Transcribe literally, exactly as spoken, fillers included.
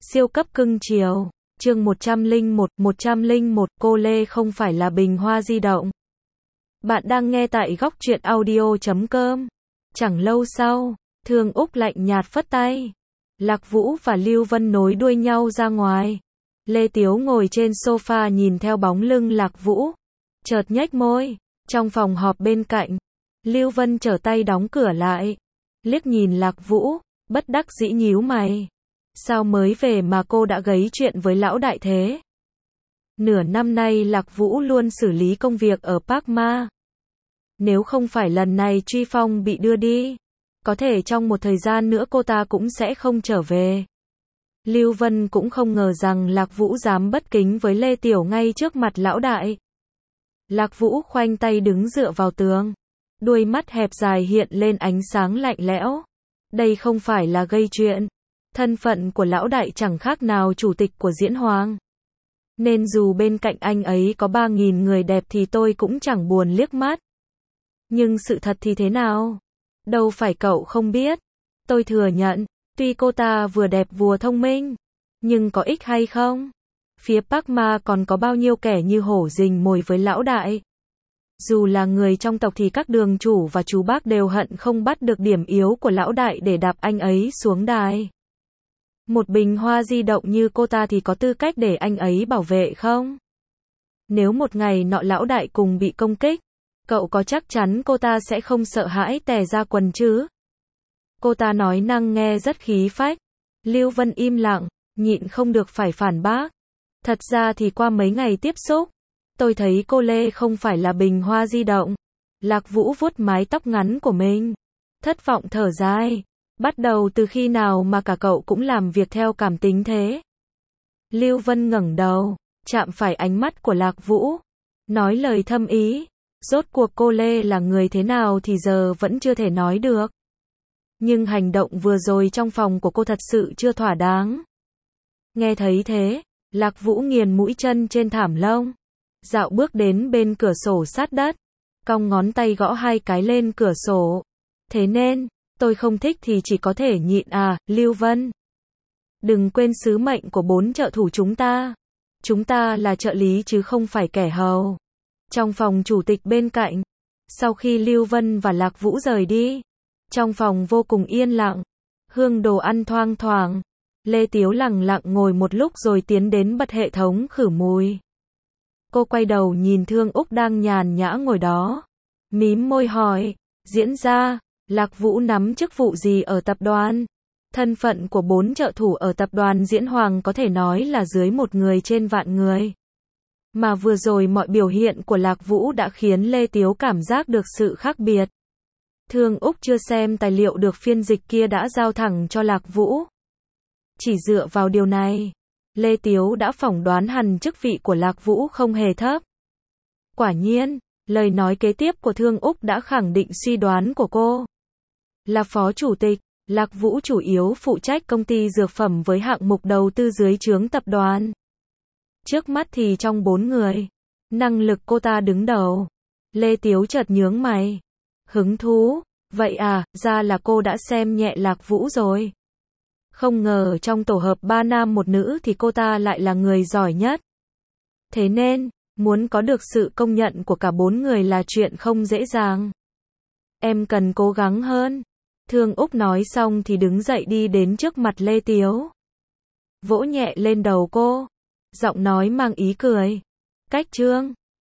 Siêu cấp cưng chiều. Chương một trăm lẻ một, một trăm lẻ một, cô Lê không phải là bình hoa di động. Bạn đang nghe tại góc truyện audio chấm com. Chẳng lâu sau, Thương Úc lạnh nhạt phất tay. Lạc Vũ và Lưu Vân nối đuôi nhau ra ngoài. Lê Tiếu ngồi trên sofa nhìn theo bóng lưng Lạc Vũ. Chợt nhếch môi. Trong phòng họp bên cạnh, Lưu Vân trở tay đóng cửa lại. Liếc nhìn Lạc Vũ, bất đắc dĩ nhíu mày. Sao mới về mà cô đã gấy chuyện với lão đại thế? Nửa năm nay Lạc Vũ luôn xử lý công việc ở Park Ma. Nếu không phải lần này Truy Phong bị đưa đi, có thể trong một thời gian nữa cô ta cũng sẽ không trở về. Lưu Vân cũng không ngờ rằng Lạc Vũ dám bất kính với Lê Tiểu ngay trước mặt lão đại. Lạc Vũ khoanh tay đứng dựa vào tường. Đuôi mắt hẹp dài hiện lên ánh sáng lạnh lẽo. Đây không phải là gây chuyện. Thân phận của lão đại chẳng khác nào chủ tịch của Diễn Hoàng. Nên dù bên cạnh anh ấy có ba nghìn người đẹp thì tôi cũng chẳng buồn liếc mắt. Nhưng sự thật thì thế nào? Đâu phải cậu không biết. Tôi thừa nhận, tuy cô ta vừa đẹp vừa thông minh, nhưng có ích hay không? Phía Park Ma còn có bao nhiêu kẻ như hổ rình mồi với lão đại. Dù là người trong tộc thì các đường chủ và chú bác đều hận không bắt được điểm yếu của lão đại để đạp anh ấy xuống đài. Một bình hoa di động như cô ta thì có tư cách để anh ấy bảo vệ không? Nếu một ngày nọ lão đại cùng bị công kích, cậu có chắc chắn cô ta sẽ không sợ hãi tè ra quần chứ? Cô ta nói năng nghe rất khí phách. Lưu Vân im lặng, nhịn không được phải phản bác. Thật ra thì qua mấy ngày tiếp xúc, tôi thấy cô Lê không phải là bình hoa di động. Lạc Vũ vuốt mái tóc ngắn của mình, thất vọng thở dài. Bắt đầu từ khi nào mà cả cậu cũng làm việc theo cảm tính thế? Lưu Vân ngẩng đầu, chạm phải ánh mắt của Lạc Vũ, nói lời thâm ý. Rốt cuộc cô Lê là người thế nào thì giờ vẫn chưa thể nói được. Nhưng hành động vừa rồi trong phòng của cô thật sự chưa thỏa đáng. Nghe thấy thế, Lạc Vũ nghiền mũi chân trên thảm lông, dạo bước đến bên cửa sổ sát đất, cong ngón tay gõ hai cái lên cửa sổ. Thế nên, tôi không thích thì chỉ có thể nhịn à, Lưu Vân. Đừng quên sứ mệnh của bốn trợ thủ chúng ta. Chúng ta là trợ lý chứ không phải kẻ hầu. Trong phòng chủ tịch bên cạnh, sau khi Lưu Vân và Lạc Vũ rời đi, trong phòng vô cùng yên lặng, hương đồ ăn thoang thoảng. Lê Tiếu lặng lặng ngồi một lúc rồi tiến đến bật hệ thống khử mùi. Cô quay đầu nhìn Thương Úc đang nhàn nhã ngồi đó, mím môi hỏi, diễn ra, Lạc Vũ nắm chức vụ gì ở tập đoàn? Thân phận của bốn trợ thủ ở tập đoàn Diễn Hoàng có thể nói là dưới một người trên vạn người. Mà vừa rồi mọi biểu hiện của Lạc Vũ đã khiến Lê Tiếu cảm giác được sự khác biệt. Thương Úc chưa xem tài liệu được phiên dịch kia đã giao thẳng cho Lạc Vũ. Chỉ dựa vào điều này, Lê Tiếu đã phỏng đoán hẳn chức vị của Lạc Vũ không hề thấp. Quả nhiên, lời nói kế tiếp của Thương Úc đã khẳng định suy đoán của cô. Là phó chủ tịch, Lạc Vũ chủ yếu phụ trách công ty dược phẩm với hạng mục đầu tư dưới trướng tập đoàn. Trước mắt thì trong bốn người, năng lực cô ta đứng đầu. Lê Tiếu chợt nhướng mày. Hứng thú, vậy à, ra là cô đã xem nhẹ Lạc Vũ rồi. Không ngờ trong tổ hợp ba nam một nữ thì cô ta lại là người giỏi nhất. Thế nên, muốn có được sự công nhận của cả bốn người là chuyện không dễ dàng. Em cần cố gắng hơn. Thương Úc nói xong thì đứng dậy đi đến trước mặt Lê Tiếu. Vỗ nhẹ lên đầu cô. Giọng nói mang ý cười. Cách Trương,